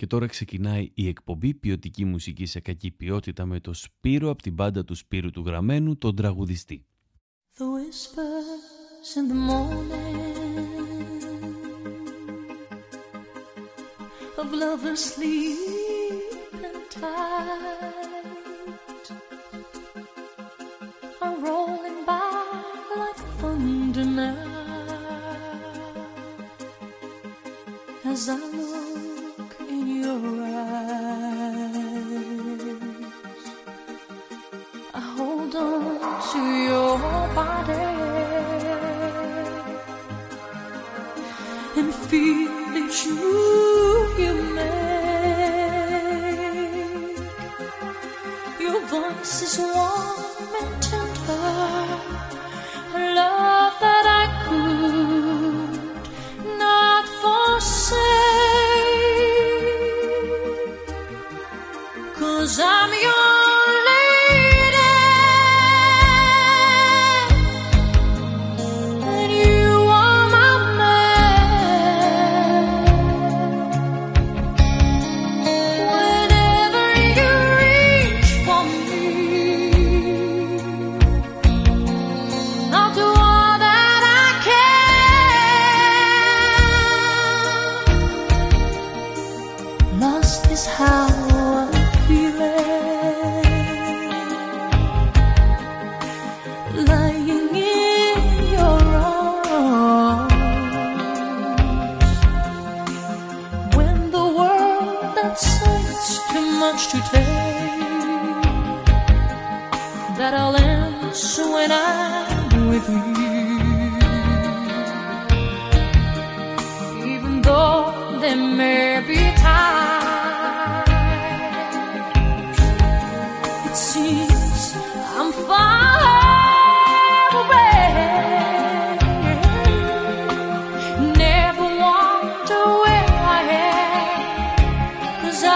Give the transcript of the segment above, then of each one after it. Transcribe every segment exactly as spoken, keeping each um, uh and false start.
Και τώρα ξεκινάει η εκπομπή ποιοτική μουσική σε κακή ποιότητα με το Σπύρο από την μπάντα του Σπύρου του Γραμμένου, τον τραγουδιστή. The whispers in the morning of lovers sleeping tight are rolling by like thunder now as I look in your eyes. I hold on to your body and feel it's you you make. Your voice is warm and tender, a love that I could not forsake, 'cause I'm your to take, that I'll answer when I'm with you, even though there may be times it seems I'm far away. Never wonder where I am, 'cause I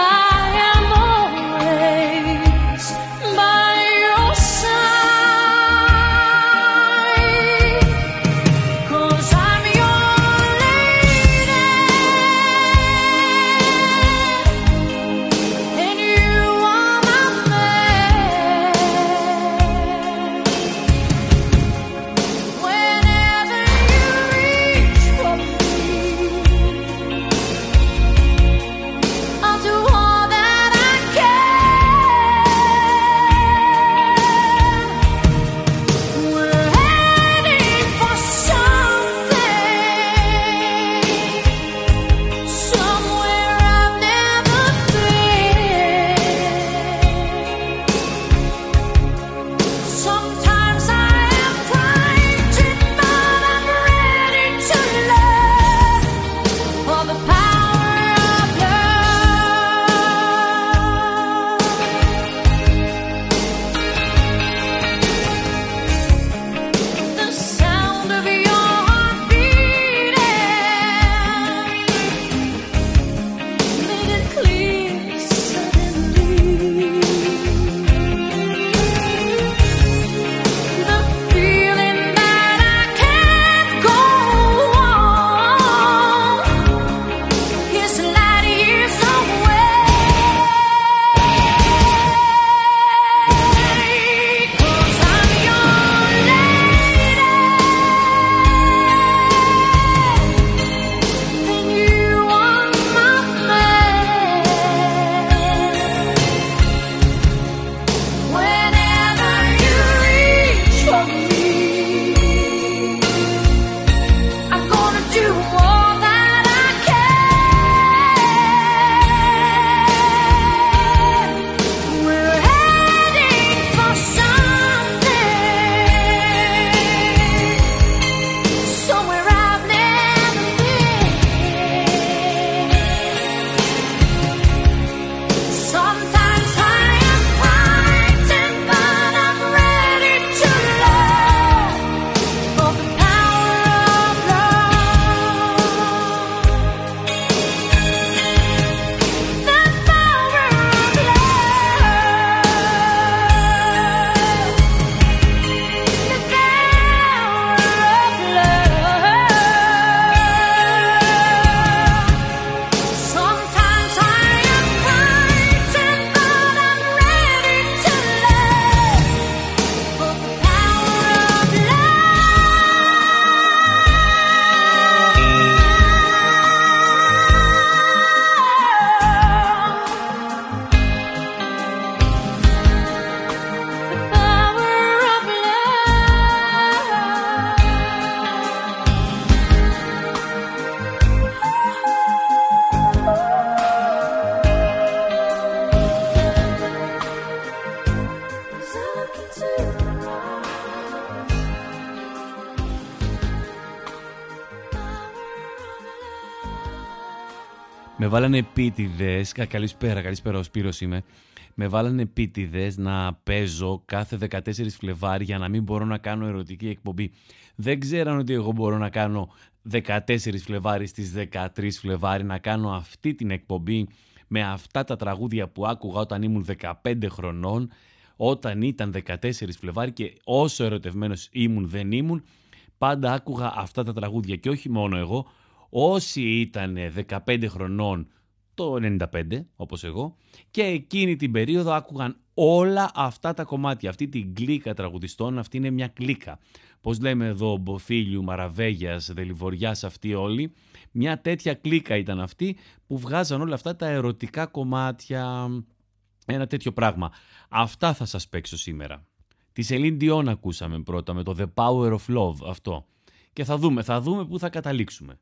βάλανε επίτηδες, καλησπέρα, καλησπέρα, ο Σπύρος είμαι. Με βάλανε επίτηδες να παίζω κάθε δεκατέσσερις Φλεβάρι για να μην μπορώ να κάνω ερωτική εκπομπή. Δεν ξέραν ότι εγώ μπορώ να κάνω δεκατέσσερις Φλεβάρι στις δεκατρείς Φλεβάρι, να κάνω αυτή την εκπομπή με αυτά τα τραγούδια που άκουγα όταν ήμουν δεκαπέντε χρονών, όταν ήταν δεκατέσσερις Φλεβάρι, και όσο ερωτευμένος ήμουν δεν ήμουν, πάντα άκουγα αυτά τα τραγούδια. Και όχι μόνο εγώ, όσοι ήταν δεκαπέντε χρονών το ενενήντα πέντε, όπως εγώ, και εκείνη την περίοδο άκουγαν όλα αυτά τα κομμάτια. Αυτή την κλίκα τραγουδιστών, αυτή είναι μια κλίκα. Πώς λέμε εδώ, Μποφίλιου, Μαραβέγιας, Δελιβοριάς, αυτοί όλοι. Μια τέτοια κλίκα ήταν αυτή που βγάζαν όλα αυτά τα ερωτικά κομμάτια. Ένα τέτοιο πράγμα. Αυτά θα σας παίξω σήμερα. Τη Celine Dion ακούσαμε πρώτα με το The Power of Love, αυτό. Και θα δούμε, θα δούμε πού θα καταλήξουμε.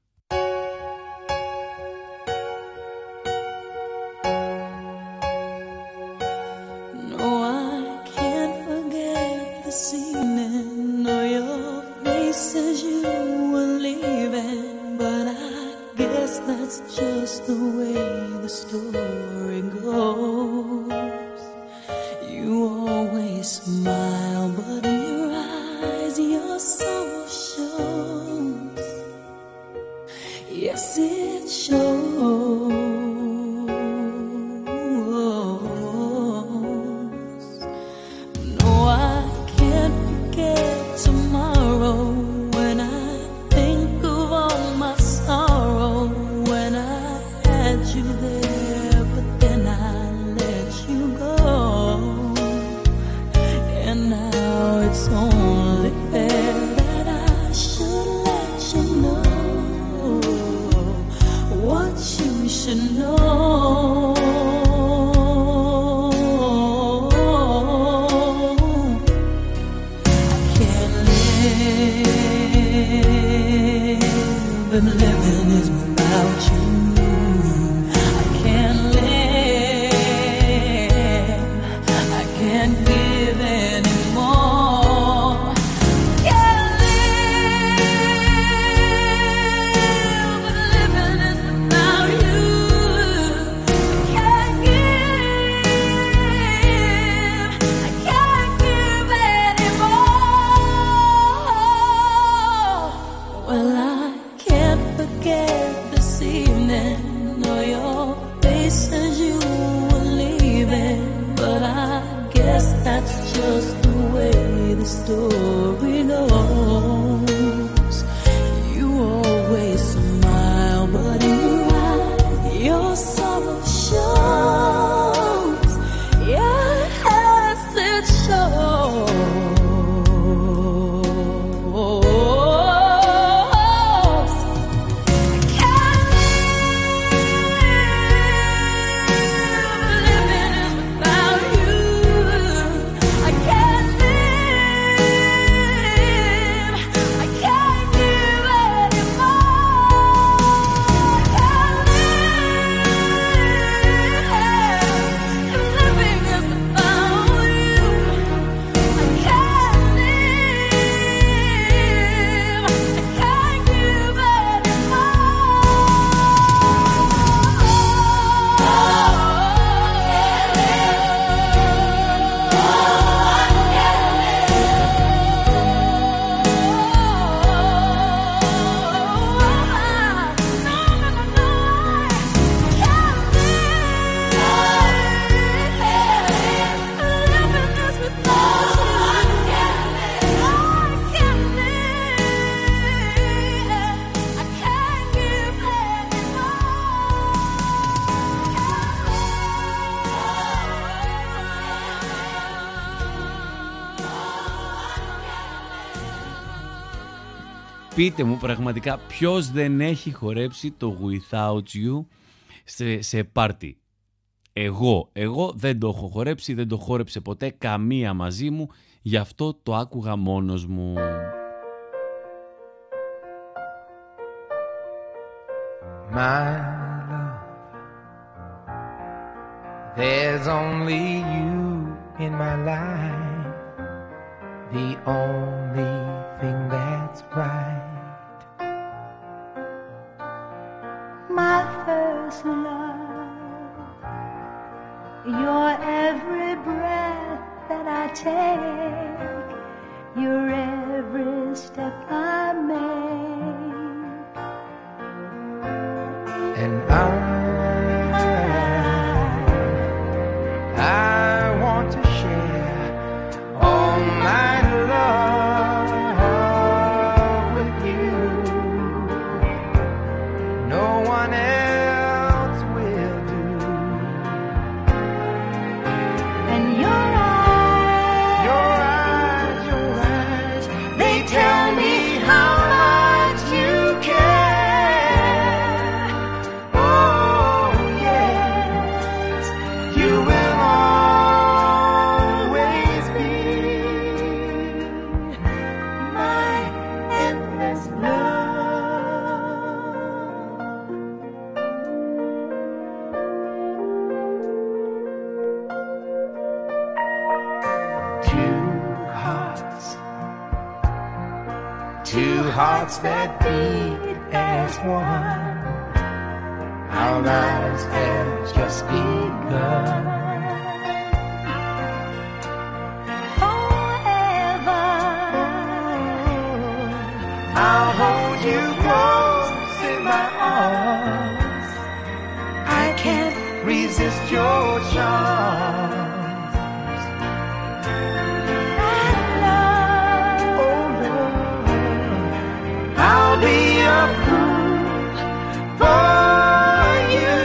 That's just the way the story goes. You always smile, but in your eyes your soul shows. Yes, it shows. No, I can't forget tomorrow when I think of all my sorrow. You there, but then I let you go, and now it's only fair that I should let you know what you should know. I can't live, and living is without you. Story goes. You always smile, but in your eyes your sorrow shows. Yes, it shows. Πείτε μου πραγματικά ποιος δεν έχει χορέψει το Without You σε, σε πάρτι. Εγώ, εγώ δεν το έχω χορέψει, δεν το χόρεψε ποτέ καμία μαζί μου, γι' αυτό το άκουγα μόνος μου. My love, there's only you in my life, the only thing that's right. My first love, your every breath that I take, your every step I make. And I, I want to share all my love with you. No one else will do. And your eyes, Your eyes, your eyes, they tell me how much you care. Oh, yes, you will always be my endless love. Two hearts, two hearts that beat as one. Our lives have just begun. forever. I'll hold you close in my arms. I can't resist your charms. Oh Lord, I'll be a fool for you,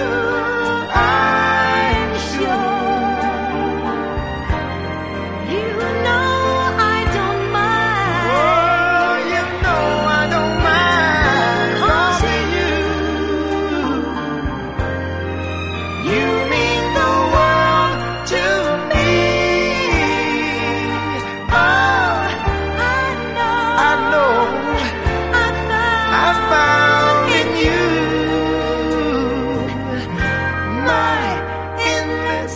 I'm sure. You know I don't mind. Oh, you know I don't mind loving you. You mean the world to me. Oh, I know, I know I found, I found in you my endless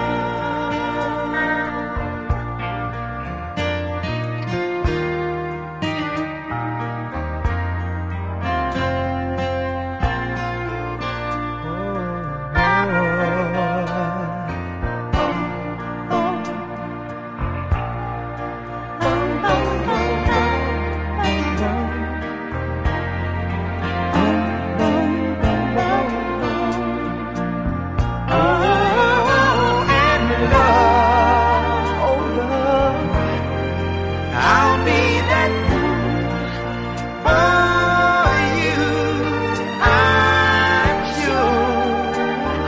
Oh, and love, oh love, I'll be that fool for you, I'm sure.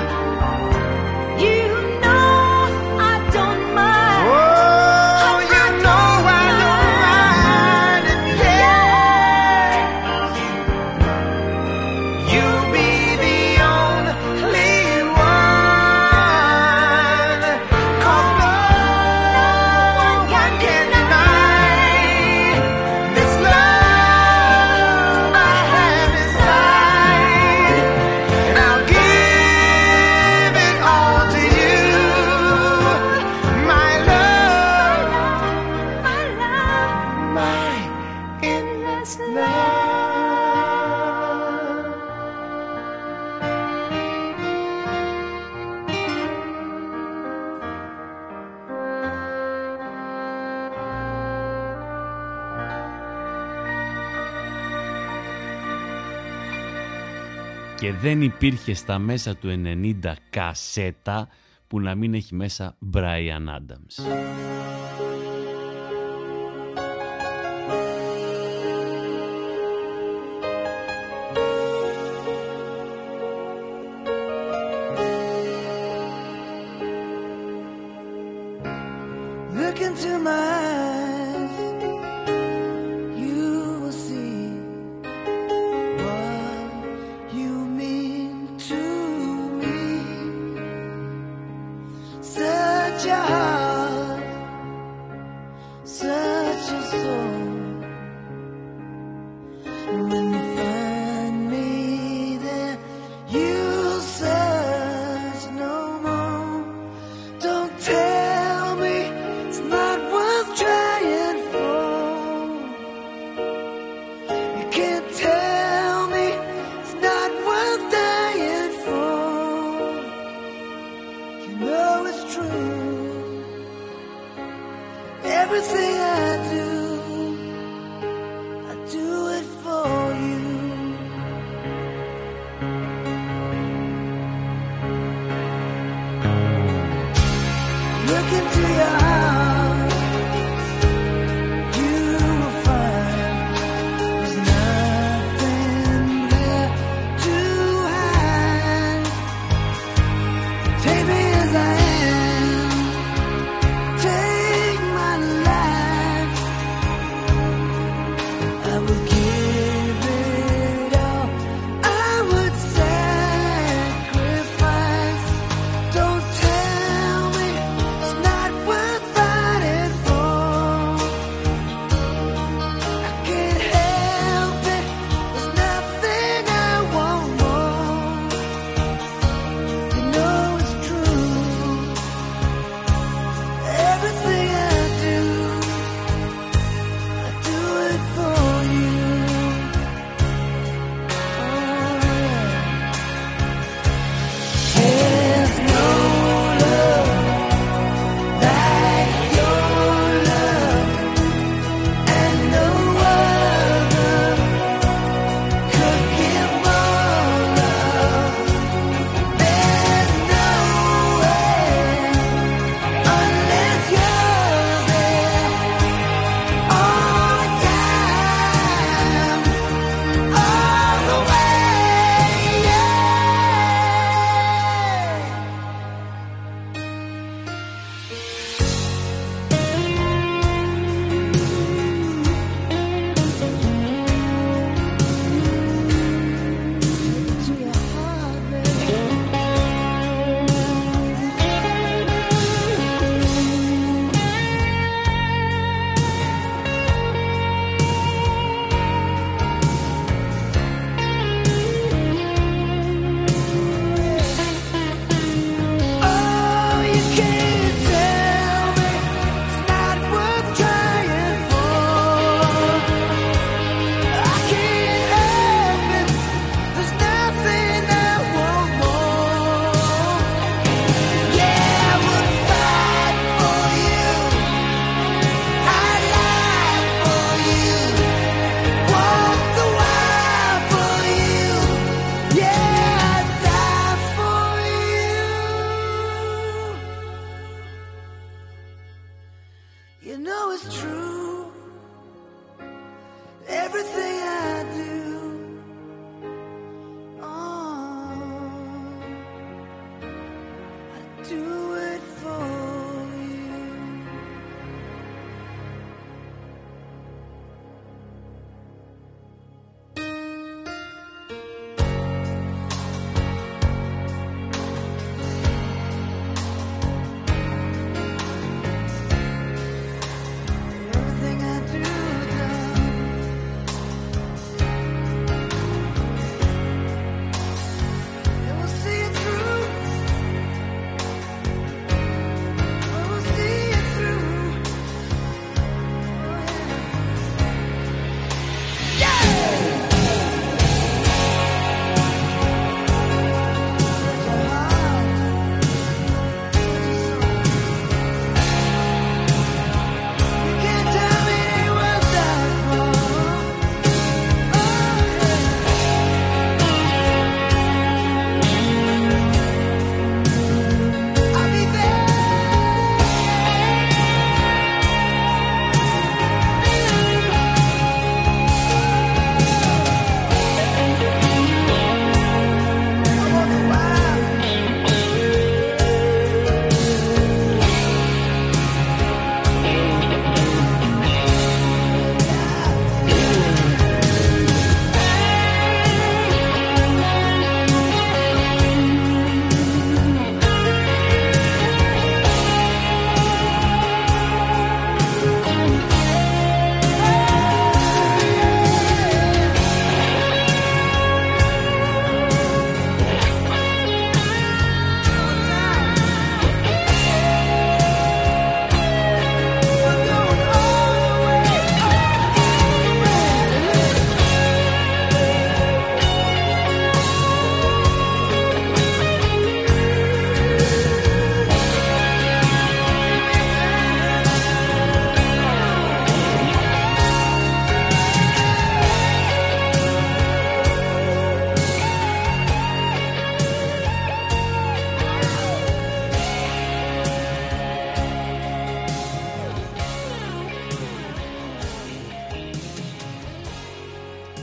you know I don't mind. Oh, you know I don't mind, and yes, you'll be the only one. 'Cause no one can deny this love I have inside, and I'll give it all to you, my love, My love, my endless love. Και δεν υπήρχε στα μέσα του ενενήντα κασέτα που να μην έχει μέσα Brian Adams. Look into my eyes, you will see what you mean to me. Such a heart, such a soul. And when you find me there, you'll search no more. Don't tell me it's not worth trying for. You can't tell me it's not worth dying for. You know true. Everything I do, I do it for you. Look into your heart, you will find there's nothing there to hide. Take me as I am, take my life. I would give it all, I would sacrifice. Don't tell me it's not worth fighting for. I can't help it, there's nothing I want more. You know it's true. Everything I do, I do it for you. Oh, yeah. There's no love like your love, and no other could give more love. There's no way unless you're there all time, all the way. Yeah. To your heart, baby. Oh, you can't tell me it's not worth trying for. I can't help it, there's nothing I want more. Yeah, I would fight for you, I'd lie for you, walk the wild for you. Yeah, I'd die for you. You know it's true. Everything I do, oh, I do it for you. Everything I do, darling, it will see it through.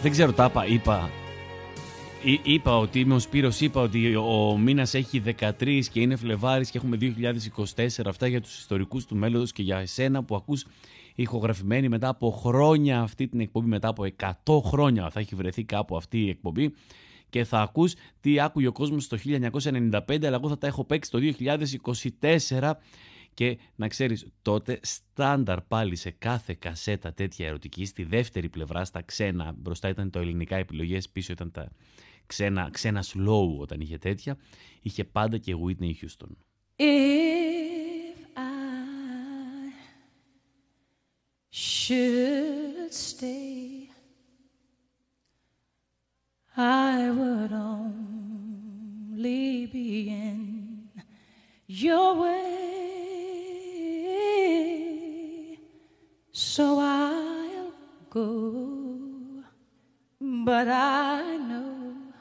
Δεν ξέρω, τα είπα, είπα, είπα ότι είμαι ο Σπύρος, είπα ότι ο μήνας έχει δεκατρείς και είναι Φλεβάρης και έχουμε δύο χιλιάδες είκοσι τέσσερα. Αυτά για τους ιστορικούς του μέλλοντος και για εσένα που ακούς ηχογραφημένη μετά από χρόνια αυτή την εκπομπή, μετά από εκατό χρόνια θα έχει βρεθεί κάπου αυτή η εκπομπή και θα ακούς τι άκουγε ο κόσμος το χίλια εννιακόσια ενενήντα πέντε, αλλά εγώ θα τα έχω παίξει το δύο χιλιάδες είκοσι τέσσερα. Και να ξέρεις, τότε στάνταρ πάλι σε κάθε κασέτα τέτοια ερωτική, στη δεύτερη πλευρά, στα ξένα, μπροστά ήταν το ελληνικά επιλογές, πίσω ήταν τα ξένα, ξένα slow όταν είχε τέτοια, είχε πάντα και Whitney Houston. If I should stay, I would only be in your way. So I'll go, but I know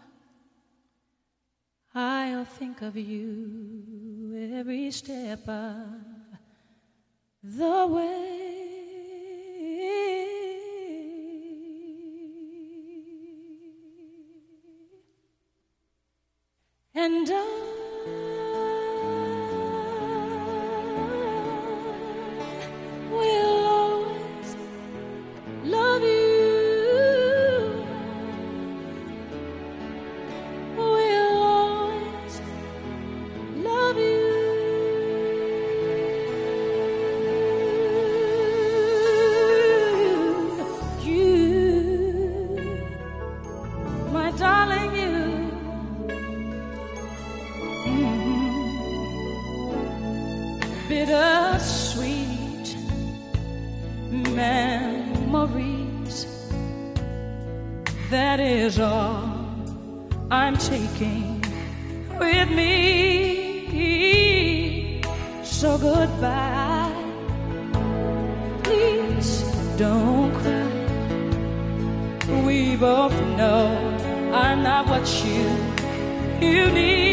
I'll think of you every step of the way. And I bittersweet memories, that is all I'm taking with me. So goodbye, please don't cry. We both know I'm not what you, you need.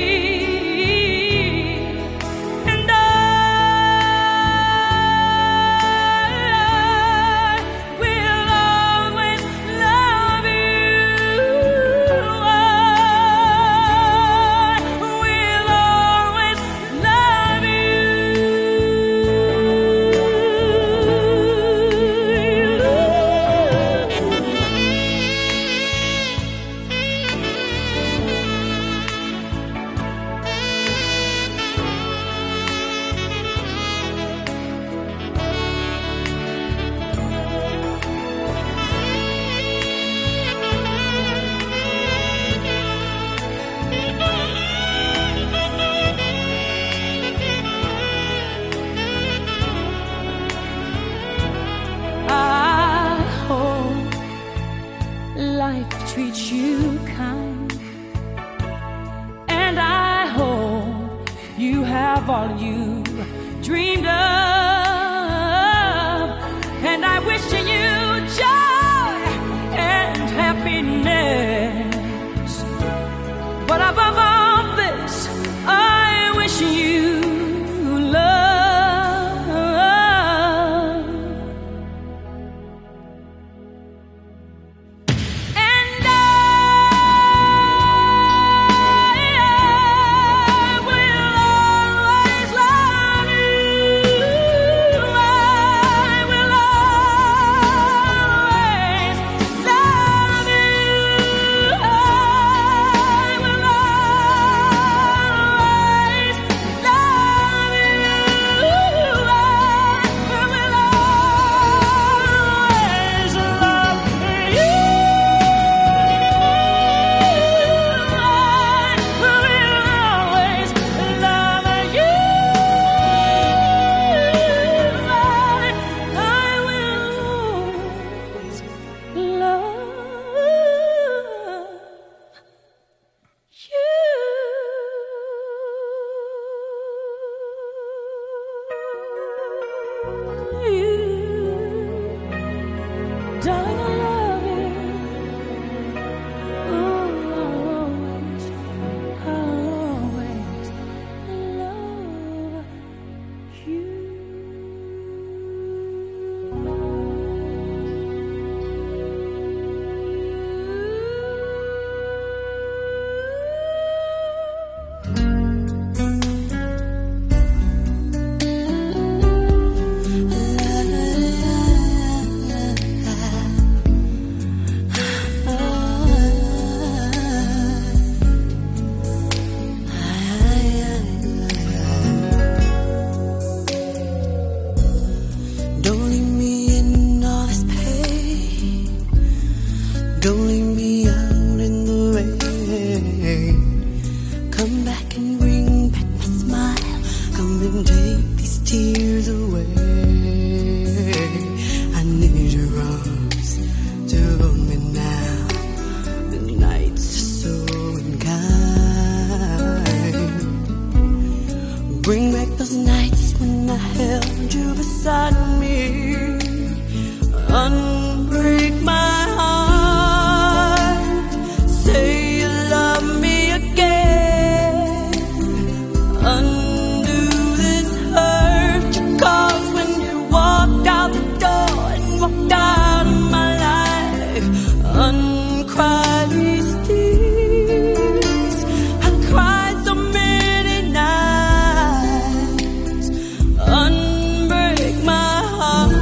All you dreamed of, and I wish you joy and happiness. But above all this, I wish you love. And I Darling, take these tears away. I need your arms to hold me now. The nights are so unkind. Bring back those nights when I held you beside me. Unbreak my heart. Say you love me again. Undo this hurt you caused when you walked out the door and walked out of my life. Uncry these tears. I cried so many nights. Unbreak my heart.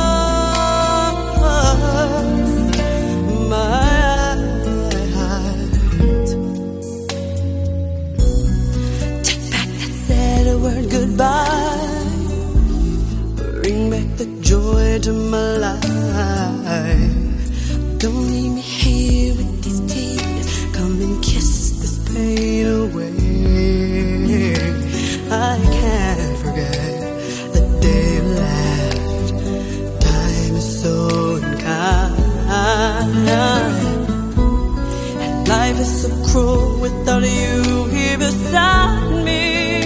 Goodbye. Bring back the joy to my life. Don't leave me here with these tears. Come and kiss this pain away. I can't forget the day you left. Time is so unkind, and life is so cruel without you here beside me.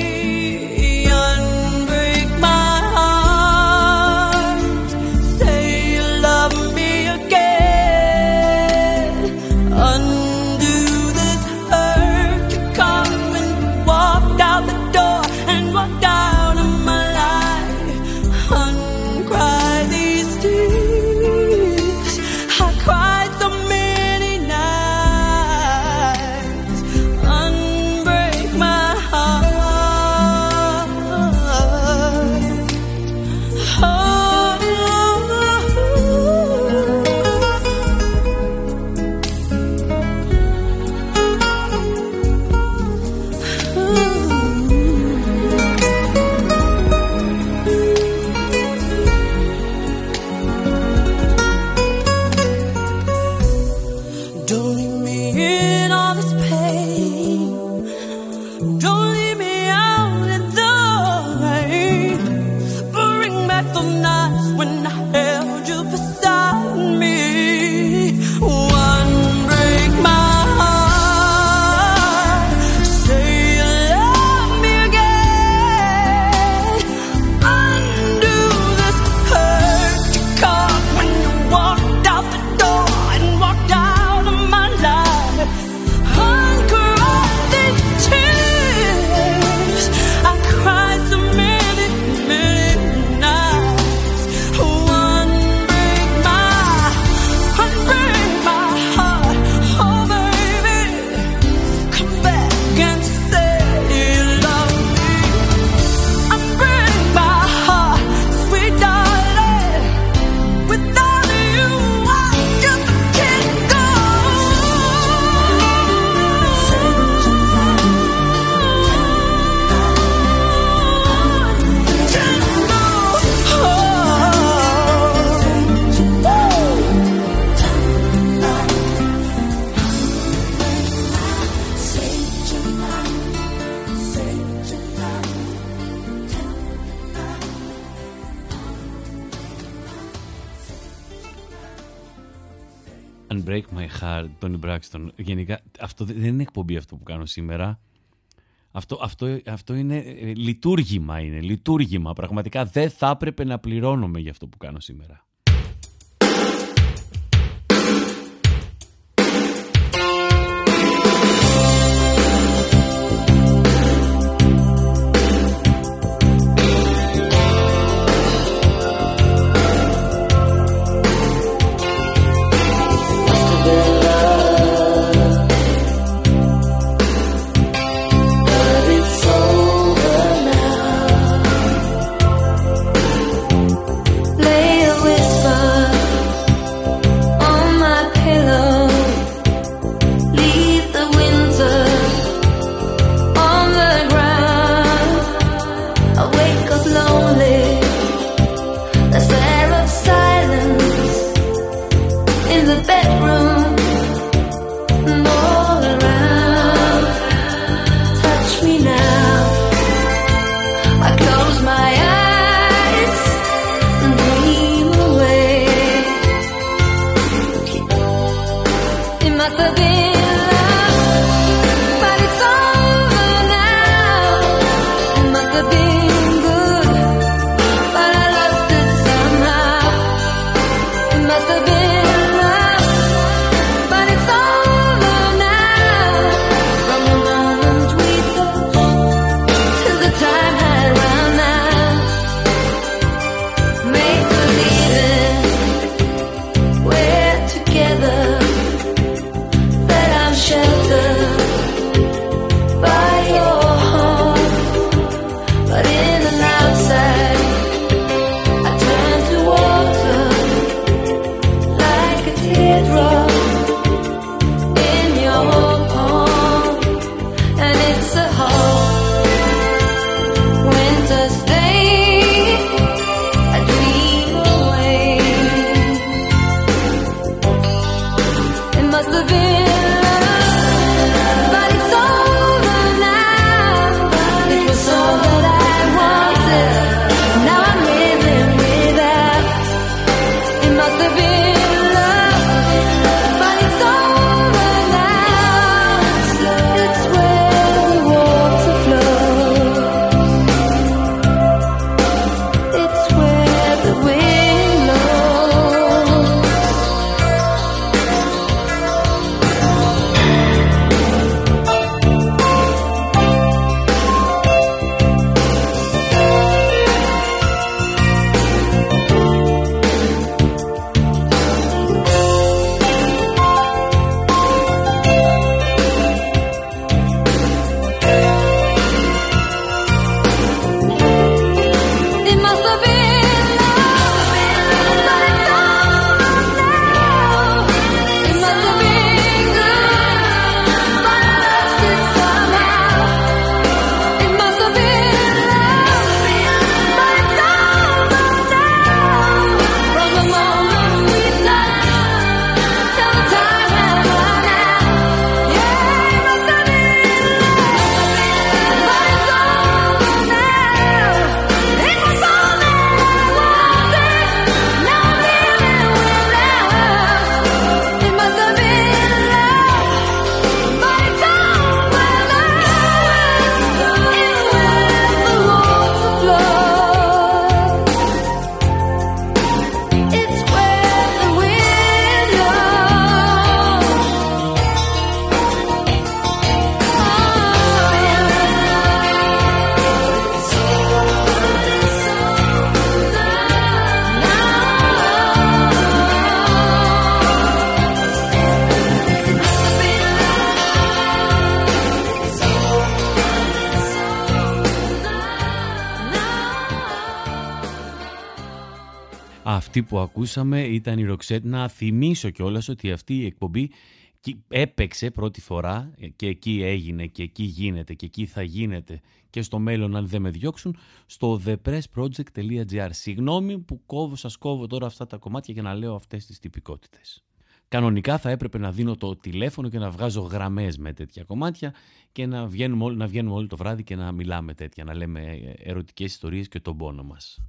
Break My Heart, Tony Braxton. Γενικά, αυτό δεν είναι εκπομπή αυτό που κάνω σήμερα. Αυτό, αυτό, αυτό είναι ε, λειτουργήμα, είναι λειτουργήμα. Πραγματικά δεν θα έπρεπε να πληρώνομαι για αυτό που κάνω σήμερα. Lay away. Αυτή που ακούσαμε ήταν η Roxette. Να θυμίσω κιόλας ότι αυτή η εκπομπή έπαιξε πρώτη φορά και εκεί έγινε και εκεί γίνεται και εκεί θα γίνεται και στο μέλλον αν δεν με διώξουν στο the press project dot gr. Συγγνώμη που κόβω, σας κόβω τώρα αυτά τα κομμάτια για να λέω αυτές τις τυπικότητες. Κανονικά θα έπρεπε να δίνω το τηλέφωνο και να βγάζω γραμμές με τέτοια κομμάτια και να βγαίνουμε, να βγαίνουμε όλο το βράδυ και να μιλάμε τέτοια, να λέμε ερωτικές ιστορίες και τον πόνο μας.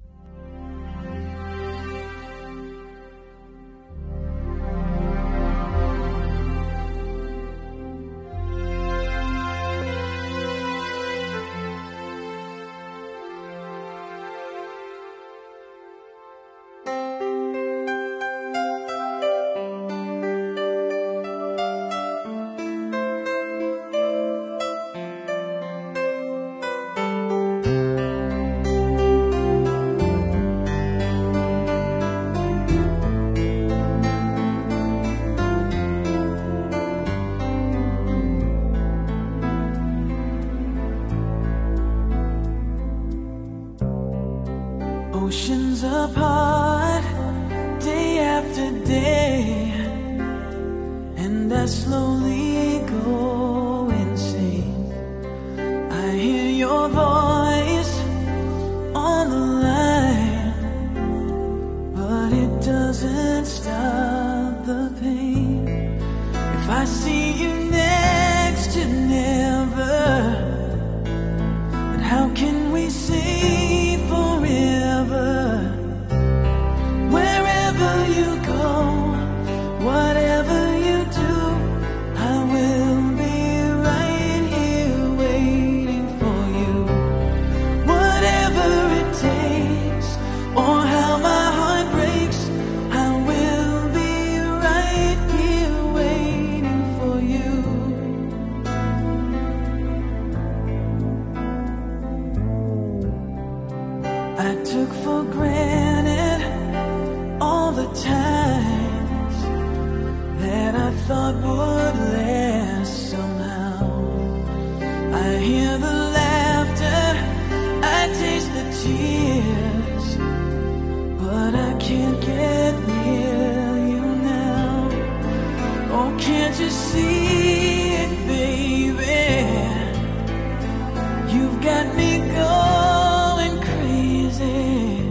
Oceans apart, day after day, and I slowly go insane. I hear your voice on the line, but it doesn't stop the pain. If I see you next to never, then how can we say wherever you go, whatever you do, I will be right here waiting for you. Whatever it takes, or how my heart breaks, I will be right here waiting for you. I took for granted all the times that I thought would last somehow. I hear the laughter, I taste the tears, but I can't get near you now. Oh, can't you see it, baby? You've got me going crazy.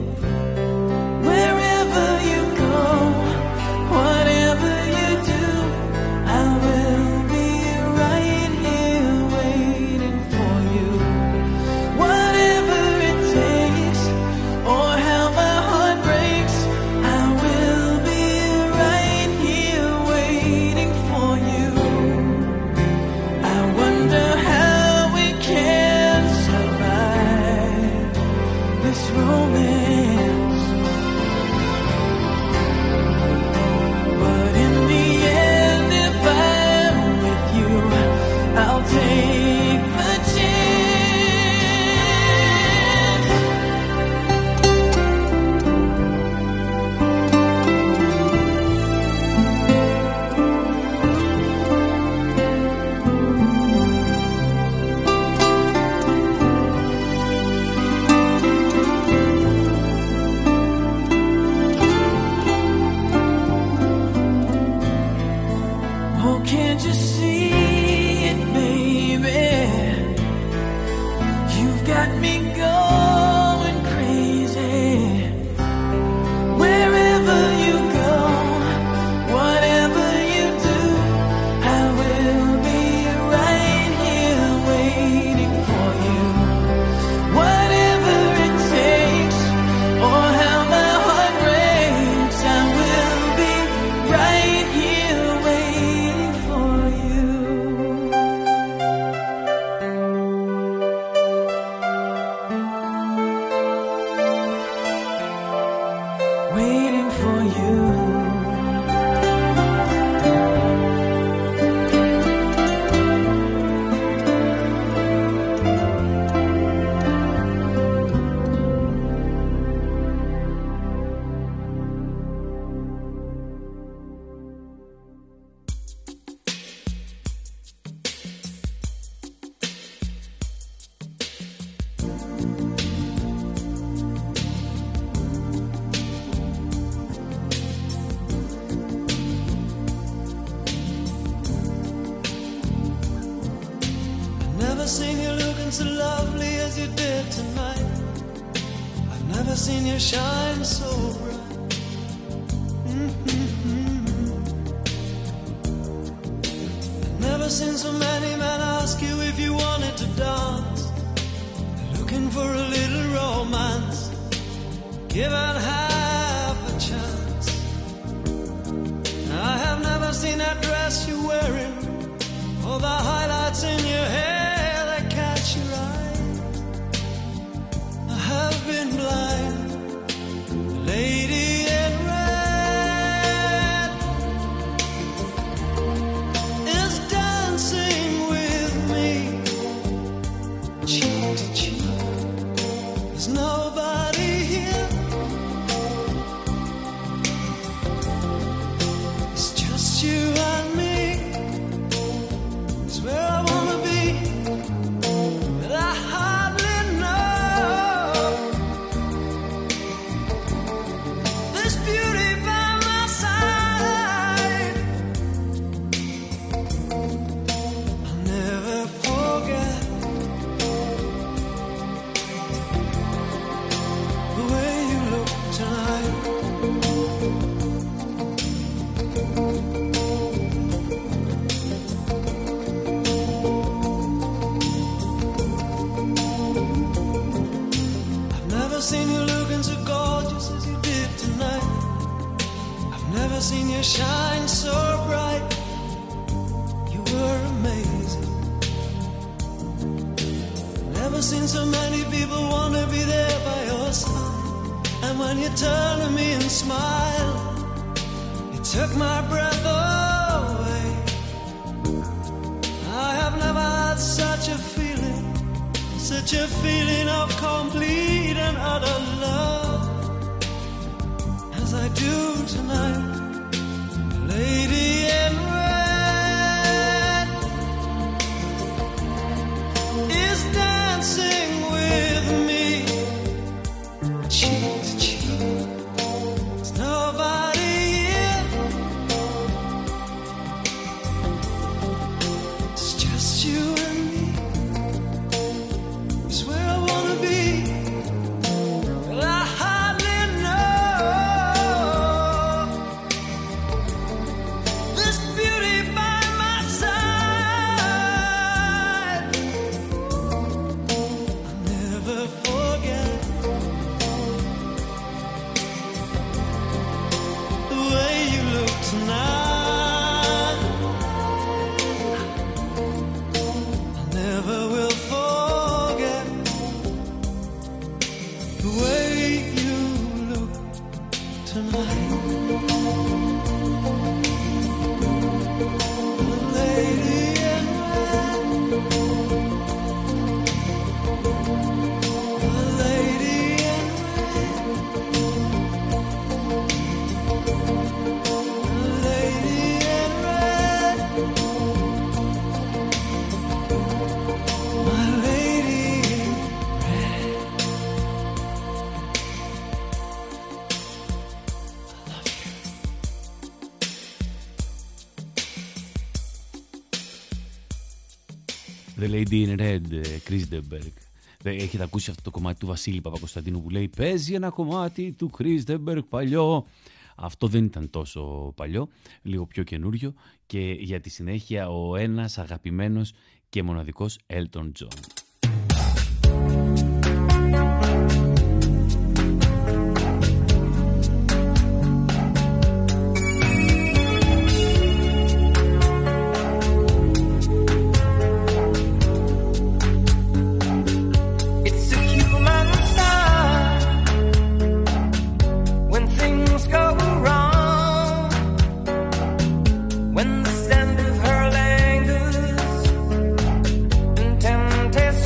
Wherever you go, whatever you do, I will be right here waiting for you. Whatever it takes, or how my heart breaks, I will be right here waiting for you. I wonder how we can survive this romance. But in the end, if I'm with you, I'll take the chance. Oh, can't you see it, baby? You've got me going crazy. Wherever you go, whatever you do, I will be right here waiting for you. Whatever it takes, or how my heart breaks, I will be right here waiting for you. Waiting for you. never seen you shine so bright. Mm-hmm. I've never seen so many men ask you if you wanted to dance, looking for a little romance, given half a chance. I have never seen that dress you're wearing, or the highlights in your hair that catch your eye. I have been blind, the lady in red is dancing with me, cheek to cheek. There's nobody here, it's just you and me. It's where I wanna be, but I hardly know this beauty by my side. I'll never forget the way you look tonight. I've never seen you looking so gorgeous as you did tonight. I've never seen you shine so bright. You were amazing. Never seen so many people want to be there by your side. And when you turn to me and smile, you took my breath away. I have never had such a feeling, such a feeling of complete and utter love as I do tonight. Lady in red is dancing with me, cheek to cheek. There's nobody here, it's just you and me. It's where I wanna be, but I hardly know this beauty by my side. I'll never forget the way you look tonight. I never will forget the way you look tonight. The lady in red, the lady in red, the lady in red, my lady in red. The Lady in Red, Chris Deberg. Έχετε ακούσει αυτό το κομμάτι του Βασίλη Παπακοσταντίνου που λέει παίζει ένα κομμάτι του Chris Deberg παλιό. Αυτό δεν ήταν τόσο παλιό, λίγο πιο καινούριο, και για τη συνέχεια ο ένας αγαπημένος και μοναδικός Elton John. It's a human sign when things go wrong, when the scent of her lingers and temptation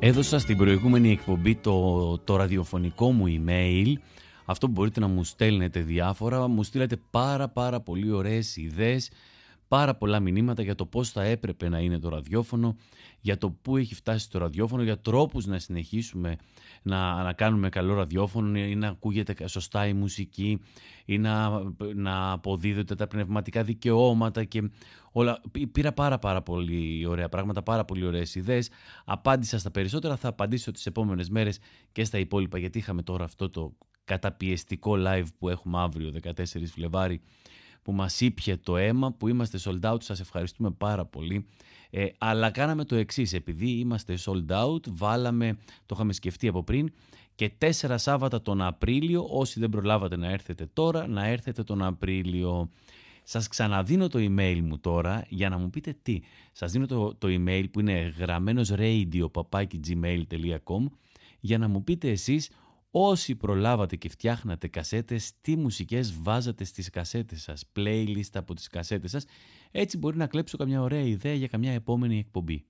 Έδωσα στην προηγούμενη εκπομπή το, το ραδιοφωνικό μου email. Αυτό που μπορείτε να μου στέλνετε διάφορα. Μου στείλατε πάρα πάρα πολύ ωραίες ιδέες, πάρα πολλά μηνύματα για το πώς θα έπρεπε να είναι το ραδιόφωνο, για το πού έχει φτάσει το ραδιόφωνο, για τρόπους να συνεχίσουμε να, να κάνουμε καλό ραδιόφωνο ή να ακούγεται σωστά η μουσική ή να, να αποδίδονται τα πνευματικά δικαιώματα και όλα. Πήρα πάρα πάρα πολύ ωραία πράγματα, πάρα πολύ ωραίες ιδέες. Απάντησα στα περισσότερα, θα απαντήσω τις επόμενες μέρες και στα υπόλοιπα, γιατί είχαμε τώρα αυτό το καταπιεστικό live που έχουμε αύριο δεκατέσσερις Φλεβάρι, που μας ήπιε το αίμα, που είμαστε sold out. Σας ευχαριστούμε πάρα πολύ. Ε, αλλά κάναμε το εξής, επειδή είμαστε sold out, βάλαμε, το είχαμε σκεφτεί από πριν, και τέσσερα Σάββατα τον Απρίλιο. Όσοι δεν προλάβατε να έρθετε τώρα, να έρθετε τον Απρίλιο. Σας ξαναδίνω το email μου τώρα για να μου πείτε τι. Σας δίνω το, το email που είναι γραμμένος radio παπάκι gmail τελεία com για να μου πείτε εσείς, όσοι προλάβατε και φτιάχνατε κασέτες, τι μουσικές βάζατε στις κασέτες σας, playlist από τις κασέτες σας. Έτσι μπορεί να κλέψω καμιά ωραία ιδέα για καμιά επόμενη εκπομπή.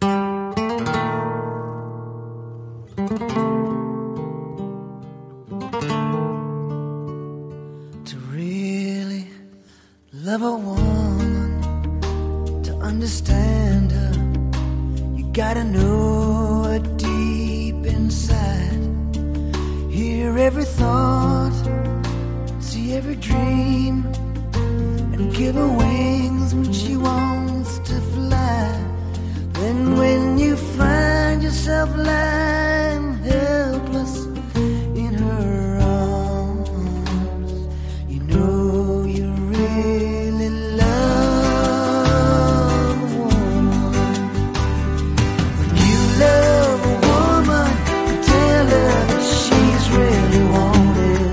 To really love a woman, to understand her, you gotta know her deep inside. Hear every thought, see every dream, and give her wings when she wants to fly. Then when you find yourself lying helpless in her arms, you know you really love a woman. When you love a woman, you tell her that she's really wanted.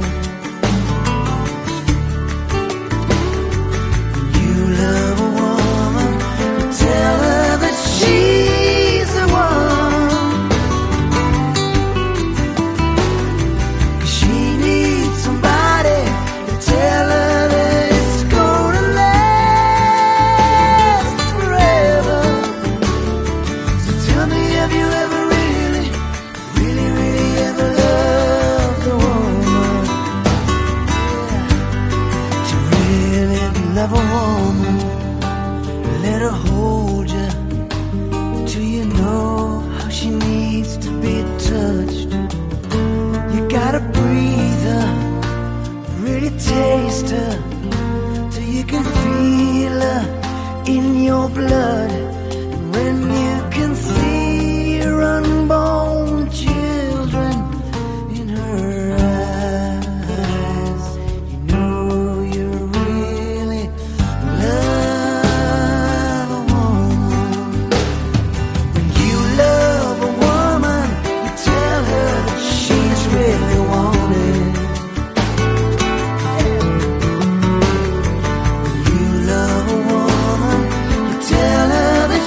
When you love a woman, you tell her that she's the one. 'Cause she needs somebody to tell her that it's gonna last forever. So tell me, have you ever really, really, really ever loved a woman? Yeah. To really love a woman, let her hold you till you know how she needs to be touched. You gotta breathe her, really taste her, till you can feel her in your blood. And when you can see your unborn children in her eyes, you know you really love a woman. When you love a woman, you tell her that she's really wanted. When you love a woman, you tell her that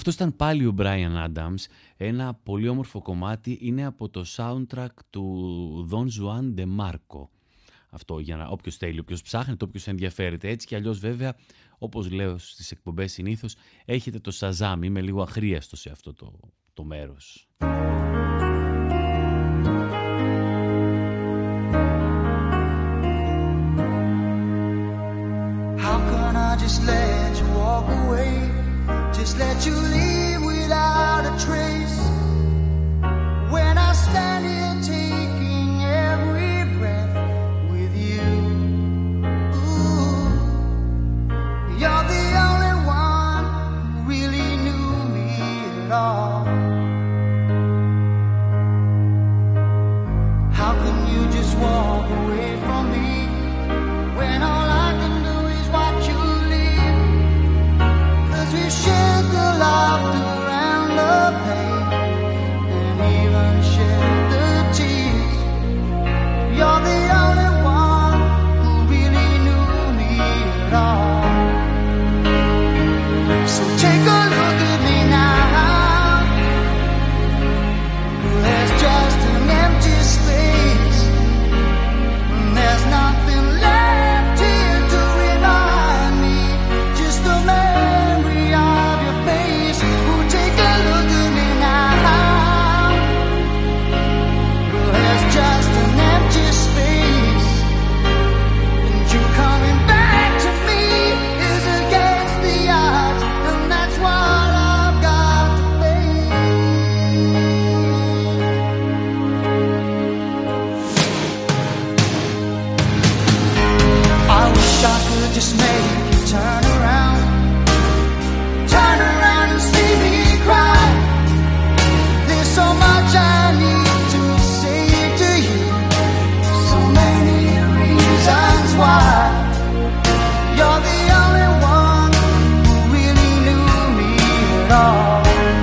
αυτός ήταν πάλι ο Brian Adams. Ένα πολύ όμορφο κομμάτι, είναι από το soundtrack του Don Juan de Marco. Αυτό για να όποιος θέλει, όποιος ψάχνεται, όποιος ενδιαφέρεται. Έτσι κι αλλιώς βέβαια, όπως λέω στις εκπομπές συνήθως, έχετε το Shazam. Είμαι λίγο αχρίαστος σε αυτό το, το μέρος. How can I just let you walk away? Just let you leave without a trace. When I stand here taking every breath with you. Ooh, you're the only one who really knew me at all. How can you just walk away from me when all I can do is watch you leave? 'Cause we've shared the laughter and the pain, and even shared the tears. You're the only one who really knew me at all. So take a look at me now. There's just an empty space. There's nothing left here to remind me. Just the memory of your face. Oh, take a look at me now. There's just an empty space. And you coming back to me is against the odds. And that's what I've got to face. I wish I could just make you turn around. Turn around and see me cry. There's so much I need to say to you. So many reasons why. You're the only one who really knew me at all.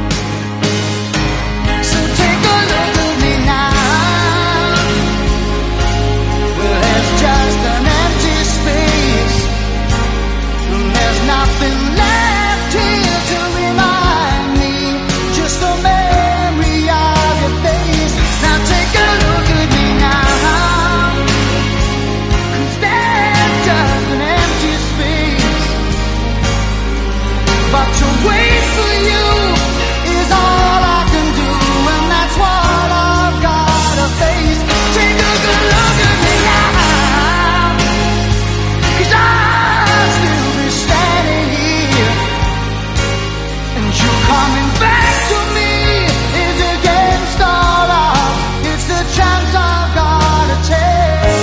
So take a look at me now. Well, there's just an empty space. And there's nothing left here to remind me. Just a memory of your face. Now take a look at me now. 'Cause there's just an empty space. But to wait for you is all I can do. And that's what I've got to face. Take a good look at me now. 'Cause I'll still be standing here. And you coming back to me is against all odds. It's the chance I've got to take.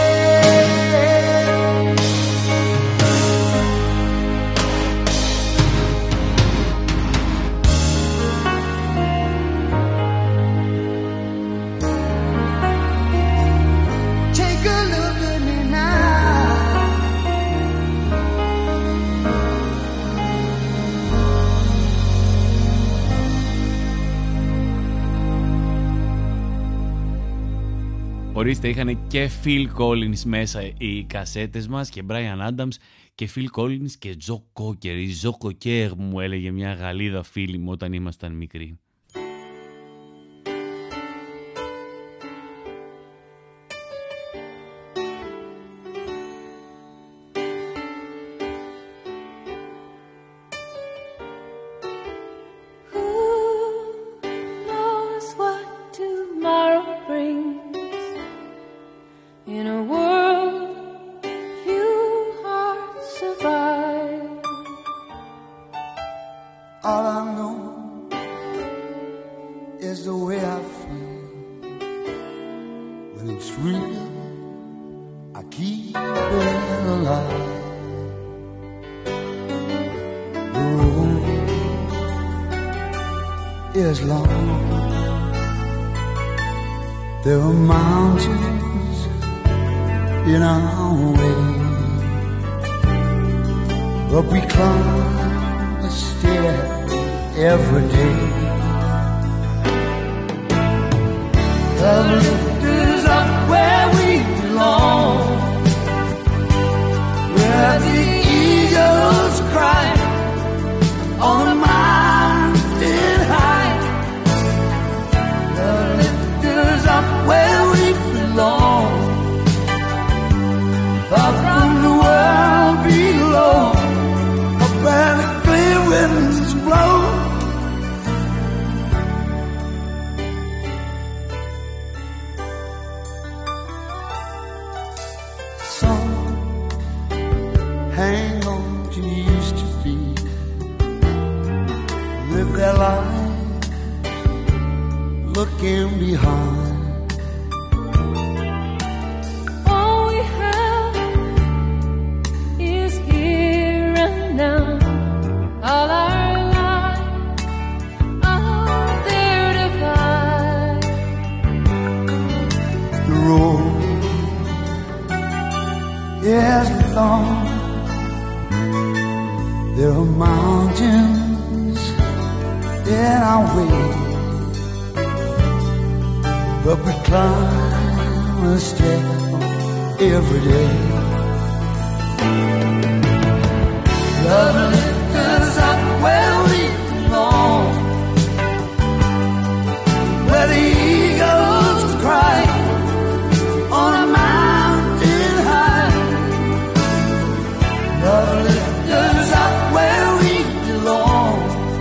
Take a look at me now. Ορίστε, είχαν και Phil Collins μέσα οι κασέτες μας και Brian Adams και Phil Collins και Joe Cocker. Η Joe Cocker μου έλεγε μια Γαλλίδα φίλη μου όταν ήμασταν μικροί. Who knows what tomorrow brings? In a world few hearts survive. All I know is the way I feel. When it's real, I keep it alive. The road is long. There are mountains in our way, but we climb a stair every day. The lift is up where we belong, where the eagles cry on the mountain some hang on to used to be, live their lives looking behind. All we have is here and now. All our lives are there to find. The road is long. There are mountains in our way, but we climb a step every day. Love lifts us up where we belong, where the eagles cry on a mountain high. Love lifts us up where we belong,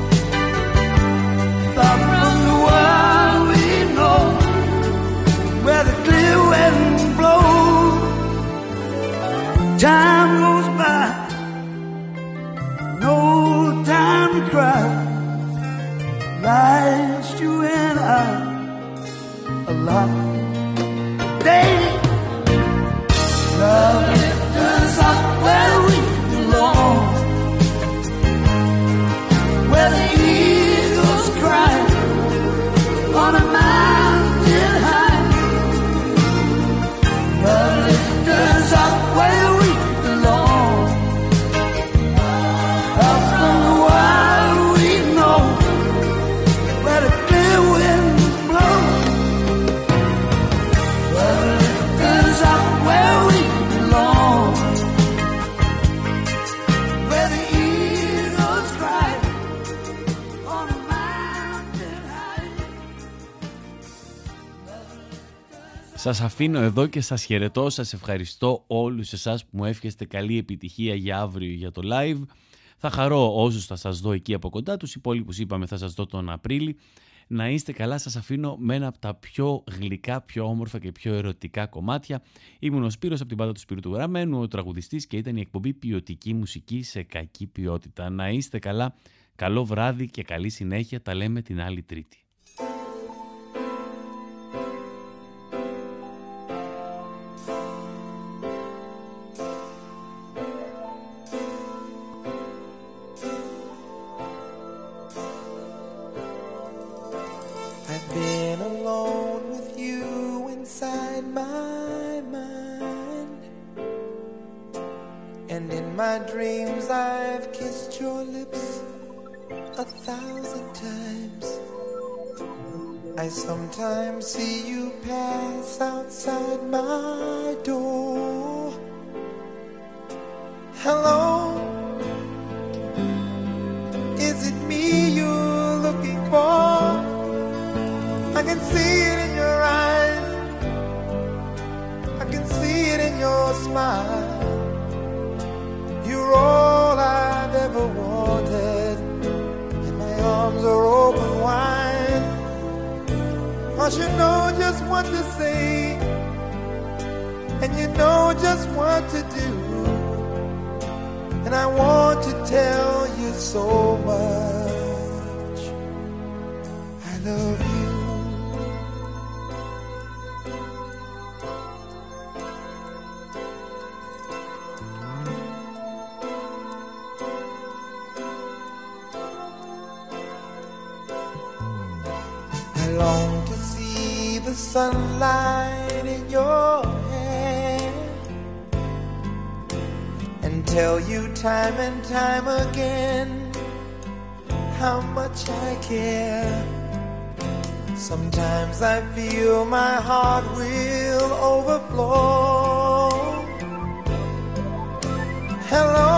far from the world we know, where the clear wind blows. Time goes by, no time to cry. Life's you and I alive. Baby, love lifts us up where we belong, where the eagles cry on a mountain high. Love lifts us up where we belong, up from the wild we know, where the clear winds blow. Love lifts us up where we belong, where the eagles cry on a mountain high. Σας αφήνω εδώ και σας χαιρετώ. Σας ευχαριστώ όλους εσάς που μου εύχεστε καλή επιτυχία για αύριο για το live. Θα χαρώ όσους θα σας δω εκεί από κοντά, τους υπόλοιπους είπαμε θα σας δω τον Απρίλη. Να είστε καλά, σας αφήνω με ένα από τα πιο γλυκά, πιο όμορφα και πιο ερωτικά κομμάτια. Ήμουν ο Σπύρος από την μπάντα του Σπύρου του Γραμμένου, ο τραγουδιστής, και ήταν η εκπομπή Ποιοτική Μουσική σε Κακή Ποιότητα. Να είστε καλά, καλό βράδυ και καλή συνέχεια, τα λέμε την άλλη Τρίτη. I've been alone with you inside my mind, and in my dreams I've kissed your lips a thousand times. I sometimes see you pass outside my door. Hello, is it me you're looking for? I can see it in your eyes, I can see it in your smile. You're all I've ever wanted, and my arms are open wide. 'Cause you know just what to say, and you know just what to do, and I want to tell you so much. I love you. I long to see the sunlight in your hair and tell you time and time again how much I care. Sometimes I feel my heart will overflow. Hello,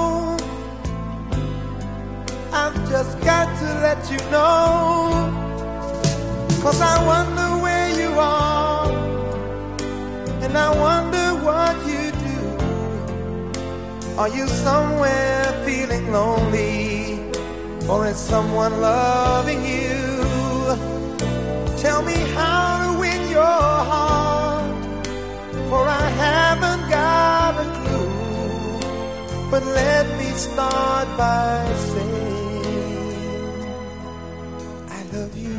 I've just got to let you know, 'cause I wonder where you are, and I wonder what you do. Are you somewhere feeling lonely, or is someone loving you? Tell me how to win your heart, for I haven't got But let me start by saying I love you.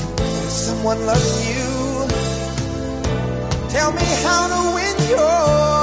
Someone loves you. Tell me how to win your